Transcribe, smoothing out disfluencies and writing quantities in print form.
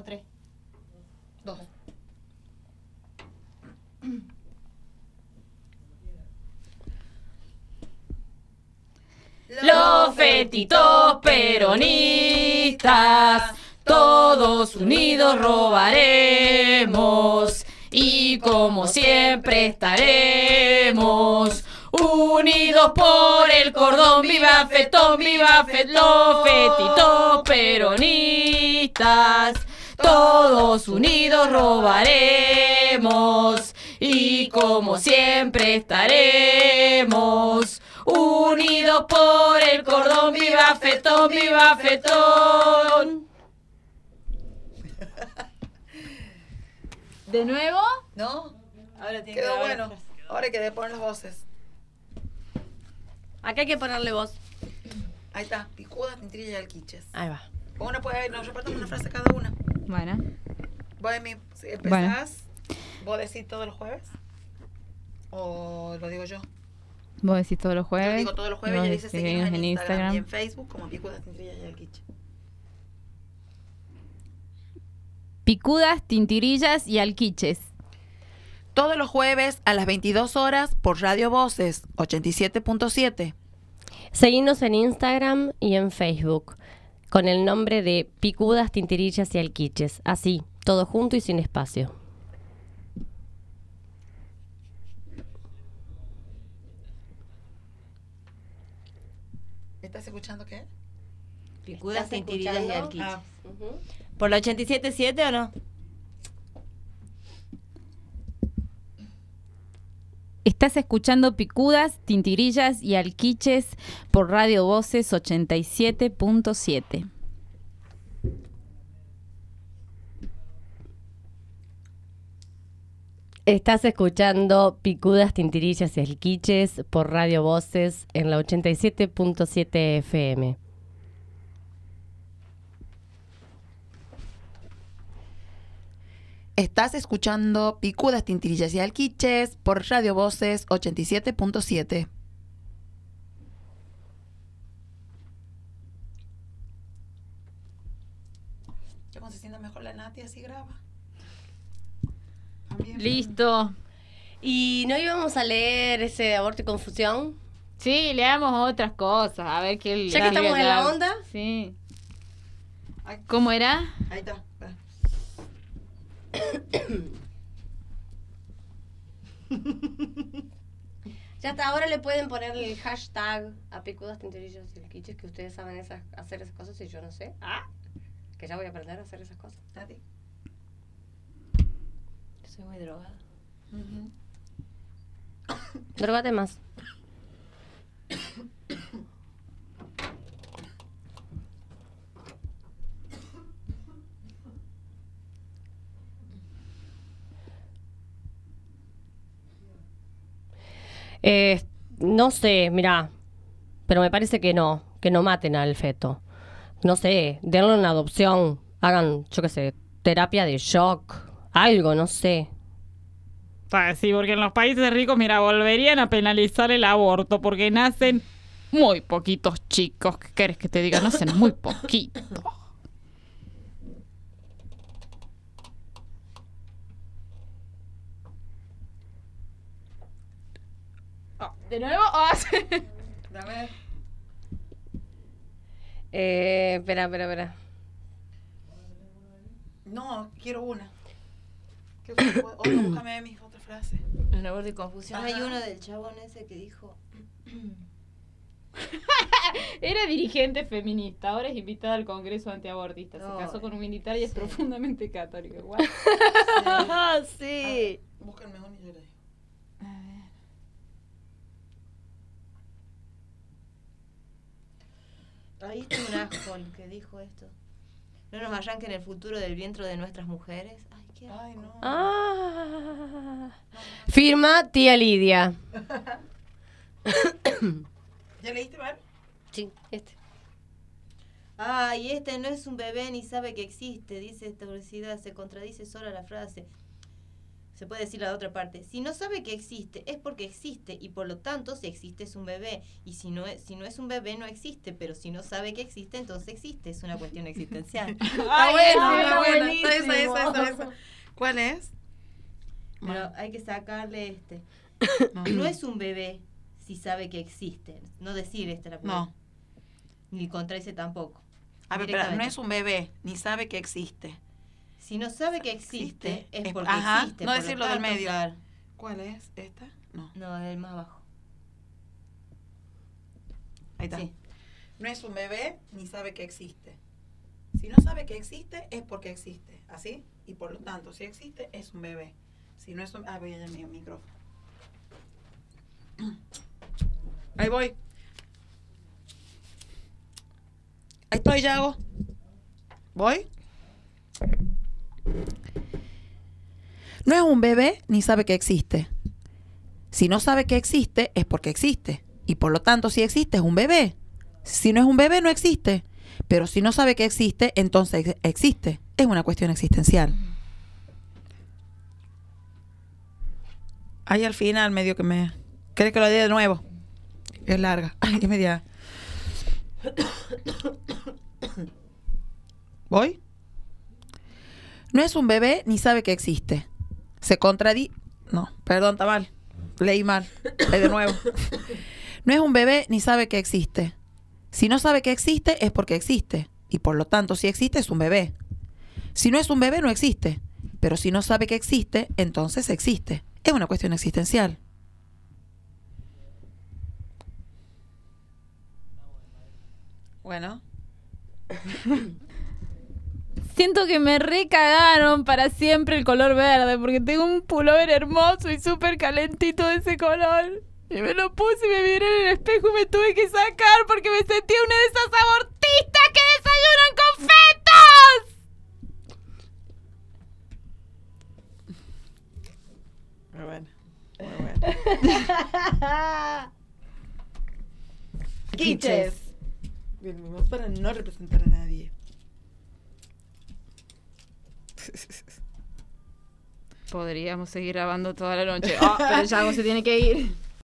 A 3. 2. Los fetitos peronistas, todos unidos robaremos y como siempre estaremos unidos por el cordón. Viva Fetón, viva los fetitos peronistas, todos unidos robaremos y como siempre estaremos unidos por el cordón. Viva Fetón, viva Fetón. ¿De nuevo? ¿No? Ahora tiene Quedó que bueno. Ahora hay que poner las voces. Acá hay que ponerle voz. Ahí está. Picudas, tintirillas y alquiches. Ahí va. Una puede nos repartimos una frase cada una. Bueno. Vos empezás, vos decís todos los jueves. ¿O lo digo yo? Vos decís todos los Yo jueves. digo todos los jueves Vos y dice decís seguirnos en Instagram y en Facebook como Picudas, tintirillas y alquiches. Picudas, tintirillas y alquiches. Todos los jueves a las 22 horas por Radio Voces 87.7. Seguinos en Instagram y en Facebook con el nombre de Picudas, Tintirillas y Alquiches. Así, todo junto y sin espacio. ¿Estás escuchando qué? Picudas, tintirillas y alquiches. Ah. ¿Por la 87.7 o no? Estás escuchando Picudas, tintirillas y alquiches por Radio Voces 87.7. Estás escuchando Picudas, Tintirillas y Alquiches por Radio Voces en la 87.7 FM. Estás escuchando Picudas, tintirillas y alquiches por Radio Voces 87.7. Ya cuando se sienta mejor la Nati así graba. También. Listo. ¿Y no íbamos a leer ese de aborto y confusión? Sí, leamos otras cosas. A ver qué. Ya que estamos en la onda. Sí. ¿Cómo era? Ahí está. Espera. Ya hasta ahora le pueden poner el hashtag a Picudas, Tintirillas y Alquiches, que ustedes saben hacer esas cosas y yo no sé. Que ya voy a aprender a hacer esas cosas. Nati. Soy muy drogada. Drogate más. No sé, mirá, pero me parece que no maten al feto. No sé, denle una adopción, hagan, yo qué sé, terapia de shock, algo, no sé. Sí, porque en los países ricos, mira, volverían a penalizar el aborto porque nacen muy poquitos chicos. ¿Qué querés que te diga? Nacen muy poquitos. ¿De nuevo? Dame. Espera. No, quiero una. Otra, búscame mis otra frase. En aborto y confusión. Ajá. Hay uno del chabón ese que dijo... Era dirigente feminista, ahora es invitada al Congreso antiabortista. No, Se casó con un militar y es sí. profundamente católico. Igual. Sí. Búscame una y yo le digo. A ver. Ahí está un asco el que dijo esto. No nos arranquen el futuro del vientre de nuestras mujeres. Ay, qué asco. Ay, no. Firma tía Lidia. ¿Ya leíste, Mar? Sí, este. Ay, este no es un bebé ni sabe que existe, dice esta obesidad, se contradice sola la frase. Se puede decir la otra parte. Si no sabe que existe, es porque existe, y por lo tanto, si existe es un bebé. Y si no es un bebé, no existe, pero si no sabe que existe, entonces existe. Es una cuestión existencial. Está buena, está buena. eso. ¿Cuál es? Pero hay que sacarle No. No es un bebé si sabe que existe. No decir la primera. No. Ni contradice tampoco. A ver, pero no es un bebé, ni sabe que existe. Si no sabe que existe, es Es- porque ajá, existe. no por decirlo del tanto, medio. claro. ¿Cuál es? ¿Esta? No. No, el más abajo. Ahí está. Sí. No es un bebé, ni sabe que existe. Si no sabe que existe, es porque existe. ¿Así? Y por lo tanto, si existe, es un bebé. Si no es un... Ah, voy a mi micrófono. Ahí voy. Ahí estoy, Yago. ¿Voy? No es un bebé ni sabe que existe. Si no sabe que existe, es porque existe. Y por lo tanto, si existe, es un bebé. Si no es un bebé, no existe. Pero si no sabe que existe, entonces existe. Es una cuestión existencial. Ahí al final medio que me... ¿Querés que lo diga de nuevo? Es larga. Ay, qué media... ¿Voy? No es un bebé ni sabe que existe. Se contradice... No, perdón, está mal. Leí mal. Leí de nuevo. No es un bebé ni sabe que existe. Si no sabe que existe, es porque existe. Y por lo tanto, si existe, es un bebé. Si no es un bebé, no existe. Pero si no sabe que existe, entonces existe. Es una cuestión existencial. Bueno. Siento que me recagaron para siempre el color verde, porque tengo un pullover hermoso y súper calentito de ese color. Y me lo puse y me miré en el espejo y me tuve que sacar porque me sentí una de esas abortistas que desayunan con fetos. Muy bueno. Muy bueno. Quiches. Venimos para no representar a nadie. Podríamos seguir grabando toda la noche. Oh, pero Yago se tiene que ir.